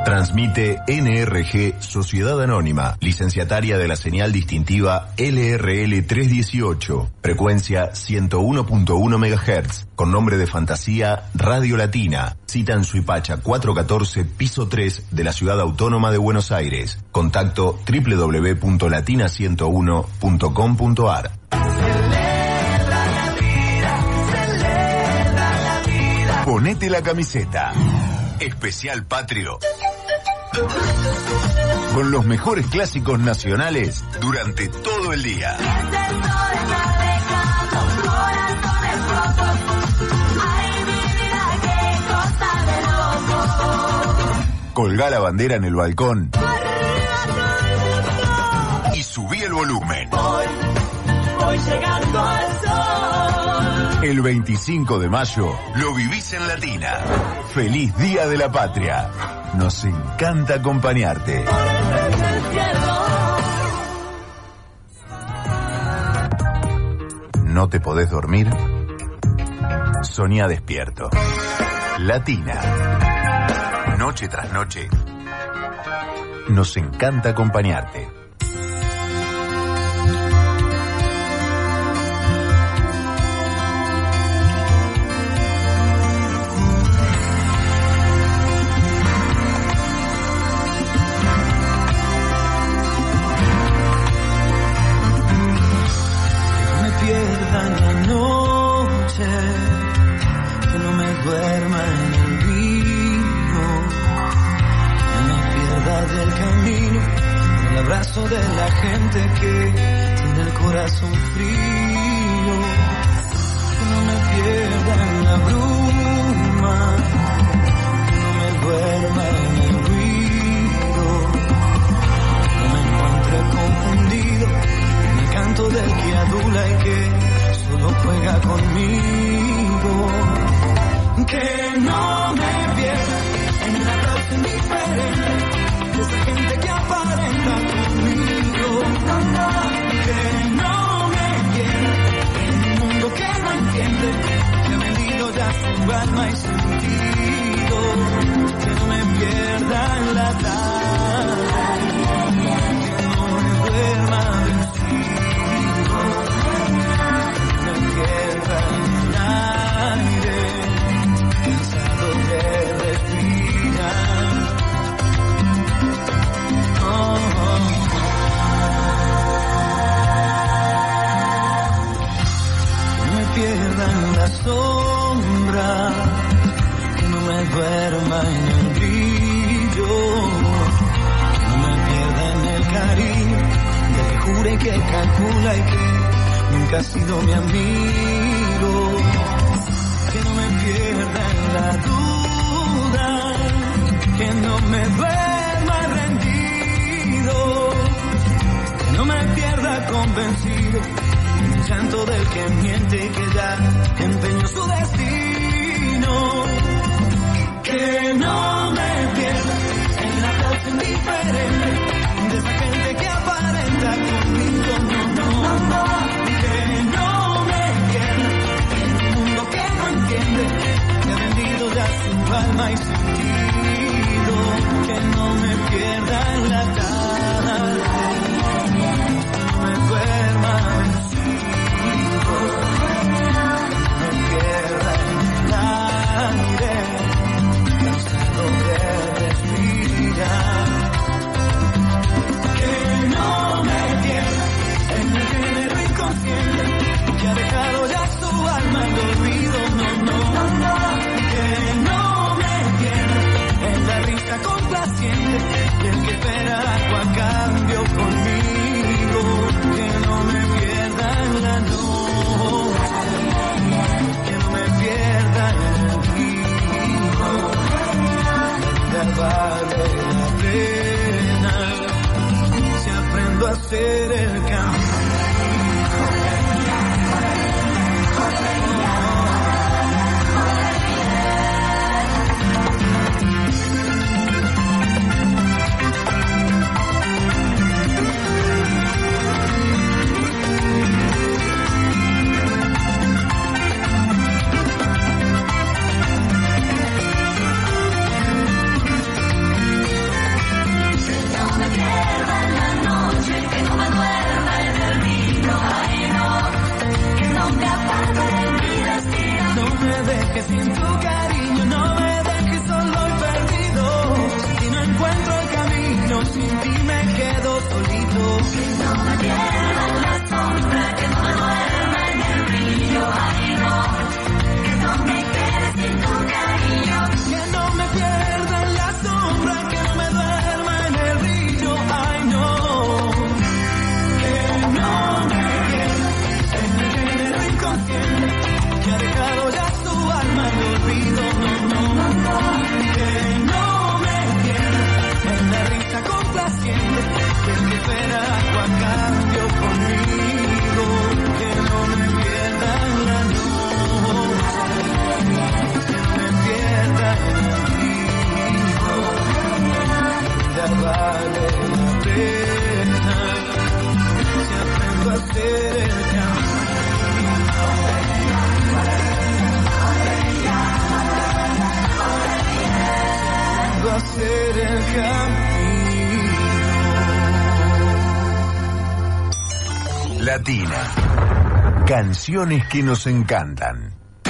Transmite NRG Sociedad Anónima, licenciataria de la señal distintiva LRL 318, frecuencia 101.1 MHz, con nombre de fantasía Radio Latina. Cita en Suipacha 414, piso 3 de la Ciudad Autónoma de Buenos Aires. Contacto www.latina101.com.ar. Ponete la camiseta. Especial Patrio. Con los mejores clásicos nacionales durante todo el día. Colgá la bandera en el balcón y subí el volumen. Voy llegando al sol. El 25 de mayo lo vivís en Latina. Feliz Día de la Patria. Nos encanta acompañarte. ¿No te podés dormir? Soñá despierto. Latina. Noche tras noche. Nos encanta acompañarte. De la gente que tiene el corazón frío, que no me pierda en la bruma, que no me duerma en el ruido, que no me encuentre confundido en el canto del que adula y que solo juega conmigo, que no me pierda en la plaza indiferente de esa gente que aparenta conmigo, que no me quiere en un mundo que no entiende, que ha vendido ya su alma y sentido, que no me pierda en la tarde, que no me duerma vencido, que no me pierda en el aire, cansado de respirar. Pierda en la sombra, que no me duerma en el brillo, que no me pierda en el cariño, de que jure que calcula y que nunca ha sido mi amigo, que no me pierda en la duda, que no me duerma rendido, que no me pierda convencido el llanto del que miente y que ya empeñó su destino, que no me pierda en la causa indiferente de esa gente que aparenta conmigo, no, que no me pierda en un mundo que no entiende, que ha vendido ya su alma y sentido, que no me pierda en la tarde, no me duerma. Me pierda en el aire, cansado de respirar, que no me pierda en el género inconsciente que ha dejado ya su alma en el olvido, no, que no me pierda en la risa complaciente del que espera algo a cambio conmigo, que no me pierda en la noche, que no me pierda en el río, la vida vale la pena si aprendo a hacer el camino. ser el camino. Latina. Canciones que nos encantan.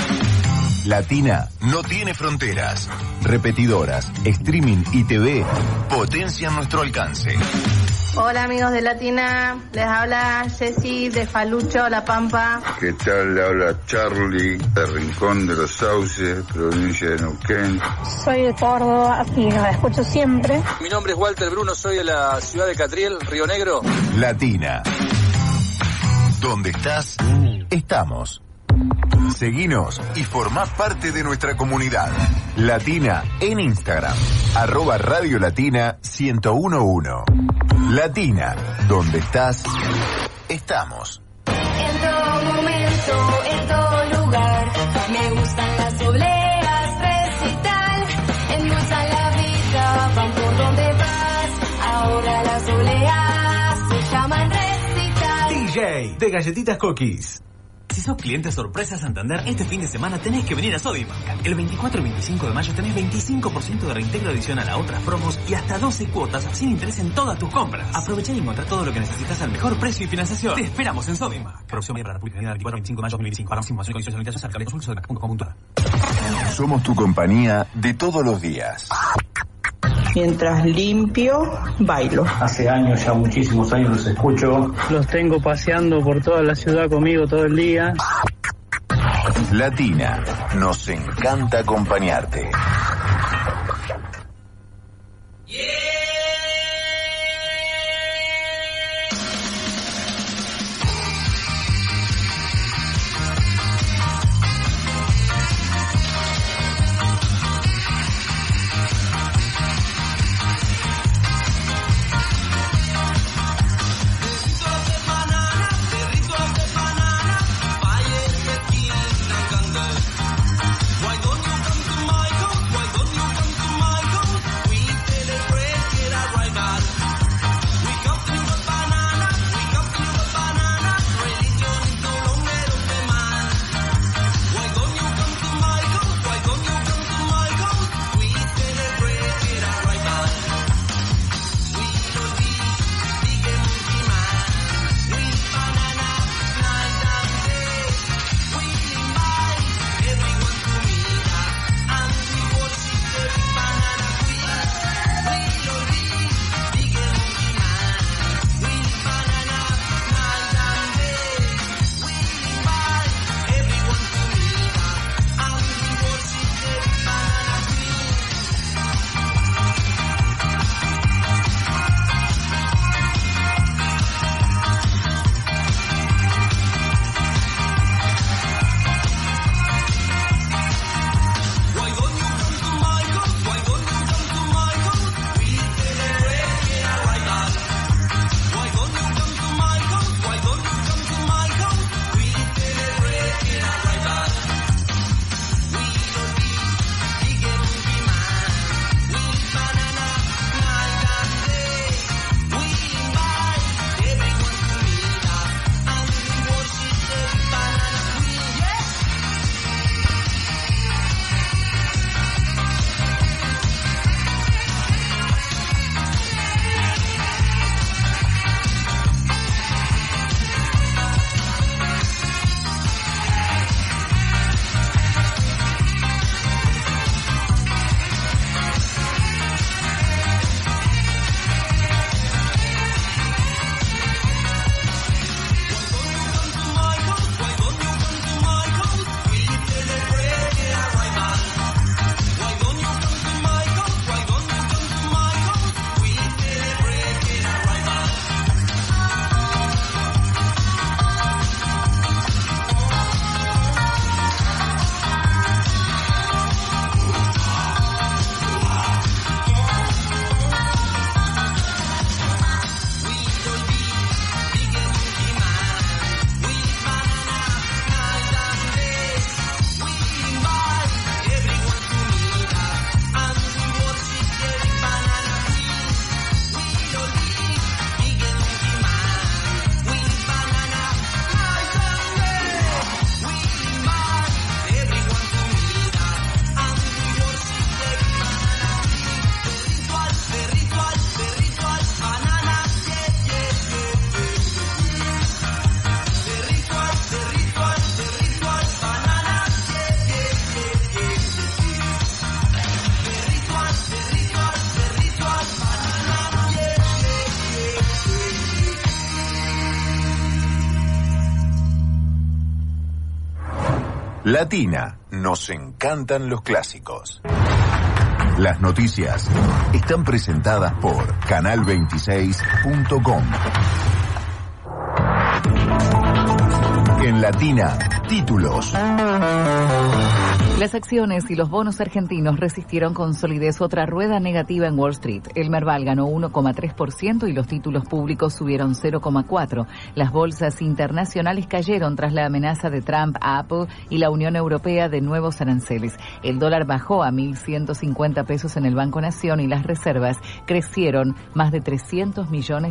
Latina no tiene fronteras. Repetidoras, streaming y TV potencian nuestro alcance. Hola amigos de Latina, les habla Jessy de Falucho, La Pampa. ¿Qué tal? Le habla Charlie de Rincón de los Sauces, provincia de Neuquén. Soy de Córdoba y los escucho siempre. Mi nombre es Walter Bruno, soy de la ciudad de Catriel, Río Negro. Latina. ¿Dónde estás? Estamos. Seguinos y formá parte de nuestra comunidad. Latina en Instagram, @Radio Latina 1011. Latina, donde estás, estamos. En todo momento, en todo lugar, me gustan las obleas, recital, endulzan la vida, van por donde vas, ahora las obleas se llaman recital. DJ de Galletitas Cookies. Si sos cliente sorpresa Santander, este fin de semana tenés que venir a Sodimac. El 24 y 25 de mayo tenés 25% de reintegro adicional a otras promos y hasta 12 cuotas sin interés en todas tus compras. Aprovechá y encontrá todo lo que necesitas al mejor precio y financiación. Te esperamos en Sodimac. Producción para la República Unida, 24 y 25 de mayo 2025. Para más información y condiciones de limitación, consulta sodimac.com.ar. Somos tu compañía de todos los días. Mientras limpio, bailo. Hace años, ya muchísimos años los escucho. Los tengo paseando por toda la ciudad conmigo todo el día. Latina, nos encanta acompañarte. Why don't you come to my house? Latina, nos encantan los clásicos. Las noticias están presentadas por canal26.com. En Latina, títulos. Las acciones y los bonos argentinos resistieron con solidez otra rueda negativa en Wall Street. El Merval ganó 1,3% y los títulos públicos subieron 0,4%. Las bolsas internacionales cayeron tras la amenaza de Trump a Apple y la Unión Europea de nuevos aranceles. El dólar bajó a 1.150 pesos en el Banco Nación y las reservas crecieron más de $300 millones.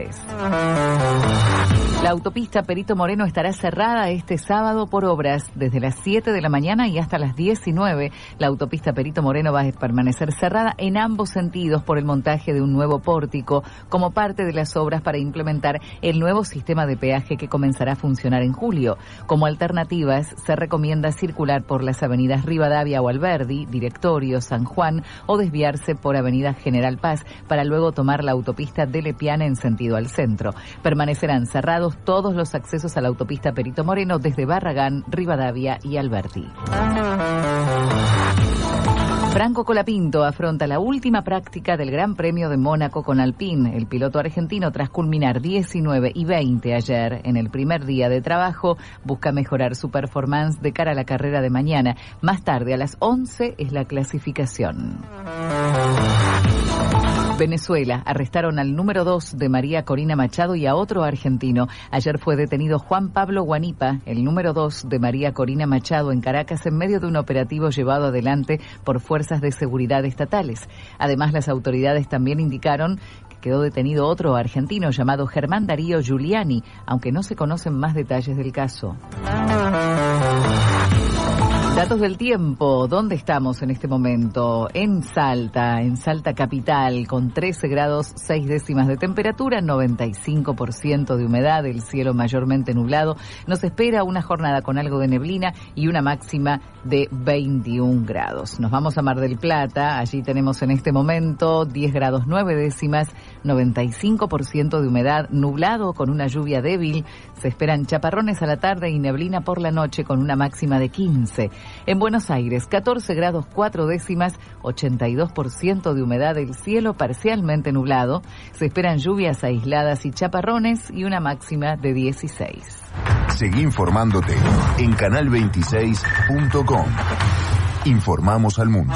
La autopista Perito Moreno estará cerrada este sábado por obras desde las 7 de la mañana y hasta las 19. La autopista Perito Moreno va a permanecer cerrada en ambos sentidos por el montaje de un nuevo pórtico como parte de las obras para implementar el nuevo sistema de peaje que comenzará a funcionar en julio. Como alternativas, se recomienda circular por las avenidas Rivadavia o Alberdi, Directorio, San Juan o desviarse por Avenida General Paz para luego tomar la autopista de Lepiana en sentido al centro. Permanecerán cerrados todos los accesos a la autopista Perito Moreno desde Barragán, Rivadavia y Alberdi. Franco Colapinto afronta la última práctica del Gran Premio de Mónaco con Alpine. El piloto argentino, tras culminar 19 y 20 ayer en el primer día de trabajo, busca mejorar su performance de cara a la carrera de mañana. Más tarde, a las 11, es la clasificación. Venezuela. Arrestaron al número 2 de María Corina Machado y a otro argentino. Ayer fue detenido Juan Pablo Guanipa, el número 2 de María Corina Machado, en Caracas, en medio de un operativo llevado adelante por fuerzas de seguridad estatales. Además, las autoridades también indicaron que quedó detenido otro argentino llamado Germán Darío Giuliani, aunque no se conocen más detalles del caso. Datos del tiempo. ¿Dónde estamos en este momento? En Salta capital, con 13 grados 6 décimas de temperatura, 95% de humedad, el cielo mayormente nublado. Nos espera una jornada con algo de neblina y una máxima de 21 grados. Nos vamos a Mar del Plata. Allí tenemos en este momento 10 grados 9 décimas, 95% de humedad, nublado con una lluvia débil. Se esperan chaparrones a la tarde y neblina por la noche con una máxima de 15. En Buenos Aires, 14 grados 4 décimas, 82% de humedad, el cielo parcialmente nublado. Se esperan lluvias aisladas y chaparrones y una máxima de 16. Seguí informándote en canal26.com. Informamos al mundo.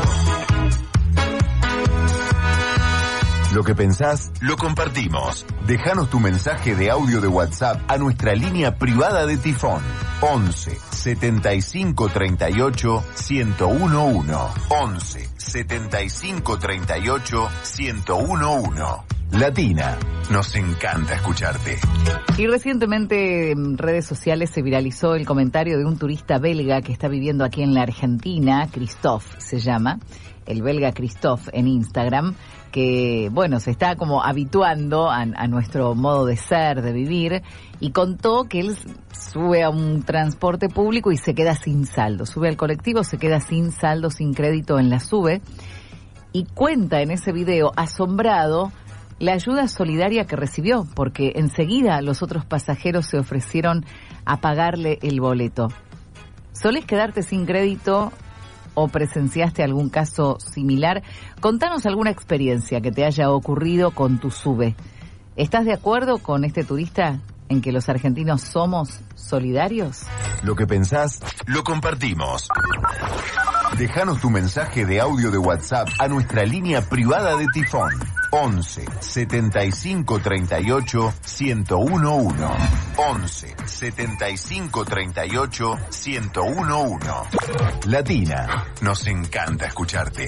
Lo que pensás, lo compartimos. Déjanos tu mensaje de audio de WhatsApp a nuestra línea privada de Tifón. 11 75 38 1011. 11 75 38 1011. Latina, nos encanta escucharte. Y recientemente en redes sociales se viralizó el comentario de un turista belga que está viviendo aquí en la Argentina, Christophe se llama, el belga Christophe en Instagram, que, bueno, se está como habituando a nuestro modo de ser, de vivir, y contó que él sube a un transporte público y se queda sin saldo. Sube al colectivo, se queda sin saldo, sin crédito en la SUBE, y cuenta en ese video, asombrado, la ayuda solidaria que recibió, porque enseguida los otros pasajeros se ofrecieron a pagarle el boleto. ¿Solés quedarte sin crédito o presenciaste algún caso similar? Contanos alguna experiencia que te haya ocurrido con tu SUBE. ¿Estás de acuerdo con este turista en que los argentinos somos solidarios? Lo que pensás, lo compartimos. Déjanos tu mensaje de audio de WhatsApp a nuestra línea privada de Tifón. 11 75 38 1011. 11 75 38 1011. Latina, nos encanta escucharte.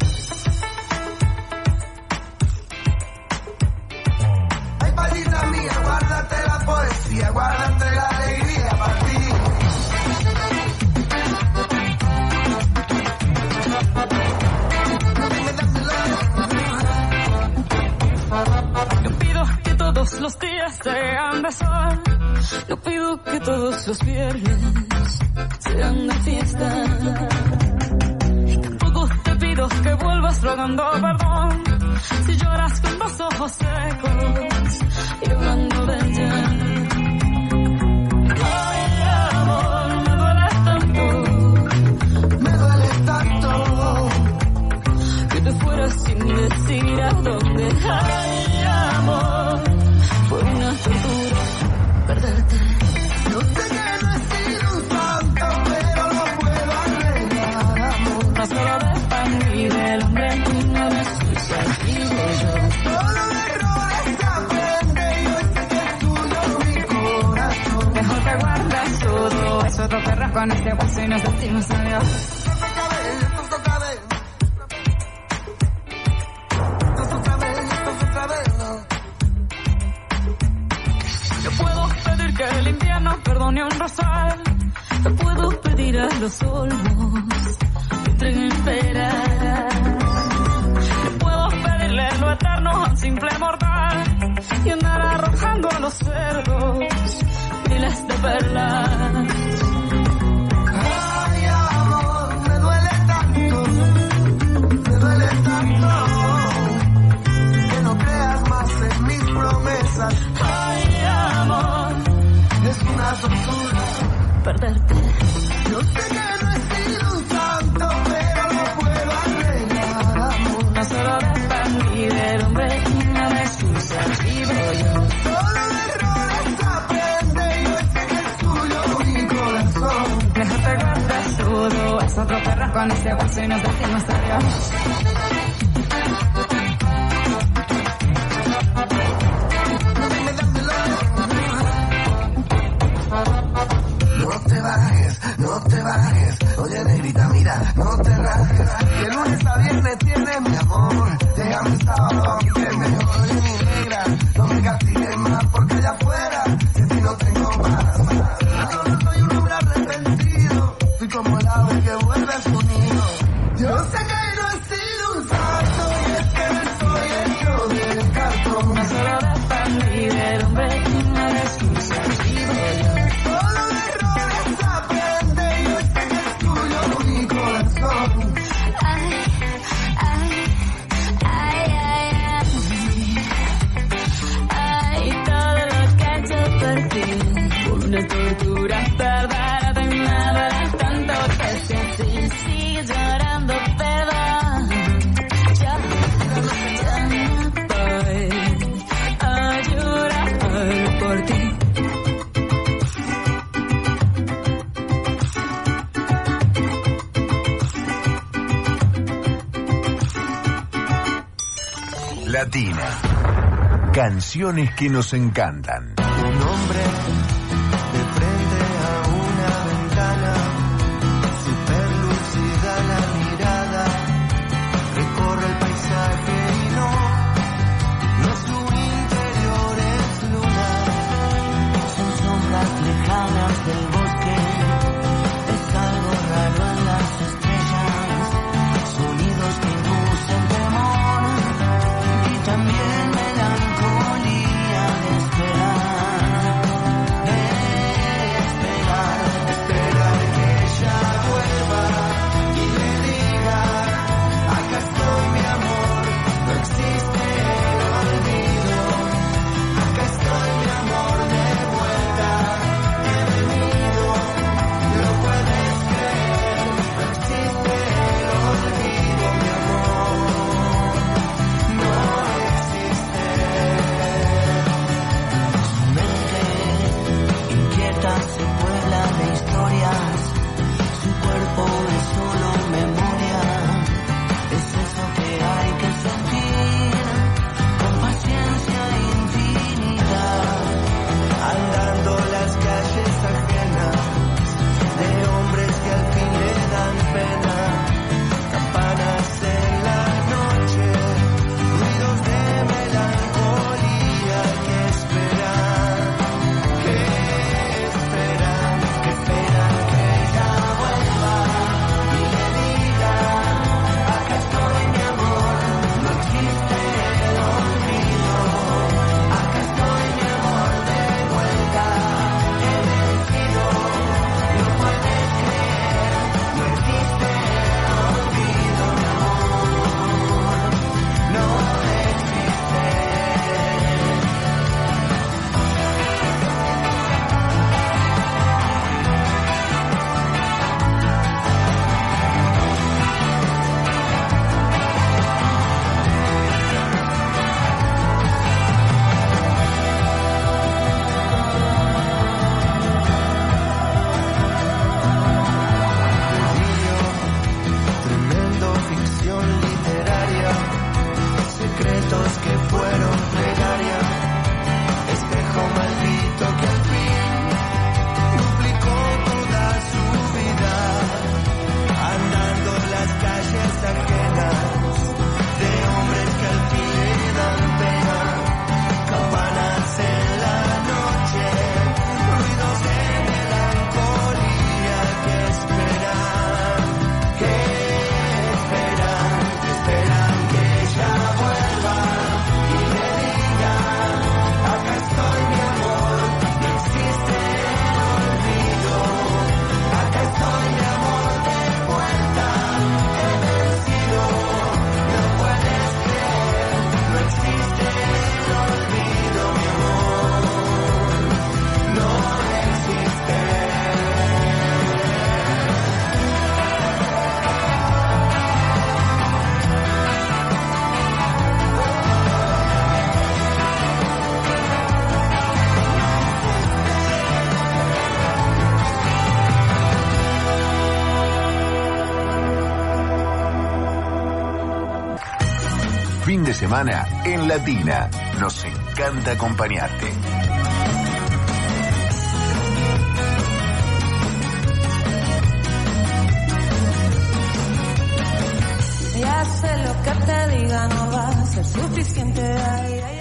Ay, palita mía, guárdate la poesía, guárdate la alegría para ti. No pido que todos los días sean de sol, no pido que todos los viernes sean de fiesta. Tampoco te pido que vuelvas rogando perdón si lloras con los ojos secos y hablando de ella. Ay, amor, me duele tanto sin decir a dónde. Ay, amor, fue una tortura perderte. Yo sé que no he sido un santo, pero lo puedo arreglar, amor. No solo de pan y del hombre, no me escuchas, digo yo. Solo de errores se aprende y hoy sé que es tuyo mi corazón. Mejor que guardas todo eso, te perras con este hueso y nos decimos adiós. Yo puedo pedir que el invierno perdone un rosal. Te puedo pedir a los olmos que entreguen esperar. Yo puedo pedirle lo eterno a un simple mortal y andar arrojando a los cerdos miles de perlas. Ay, amor, me duele tanto, que no creas más en mis promesas. Ay, amor, es una tortura perderte. Yo sé que no he sido un santo, pero lo puedo arreglar, amor. No solo de pan y del hombre, no me excusas, vivo yo. Solo de errores se aprende y hoy sé que es tuyo mi corazón. Mejor te guardas todo, es otro perro con este hueso y nos decimos adiós. No te bajes, oye negrita, mira, no te rajes. De lunes a viernes tienes mi amor, déjame el sábado que es mejor. Y mi negra, no me castigues más porque allá afuera de ti no tengo más. Yo no soy un hombre arrepentido, soy como el ave que vuelve a su nido. Yo sé que no he sido un santo y es que soy hecho de cartón. No solo de pan y del hombre, no me excusas, vivo yo. Solo de errores se aprende y hoy sé que es tuyo mi corazón. Ay, ay, ay, ay, ay, ay, todo lo que he hecho por ti. Una tortura perderte, nada tanto que Si así sigues llorando, perdón. Yo me voy a llorar por ti. Latina. Canciones que nos encantan. Un hombre de frente a una ventana, super lúcida la mirada, recorre el paisaje y no es su interior, es luna. Son sombras lejanas del bosque, es algo raro en las estrellas, sonidos que inducen temor y también melancolía de esperar. de semana en Latina. Nos encanta acompañarte. Ya sé lo que te diga, no va a ser suficiente. Ay, ay.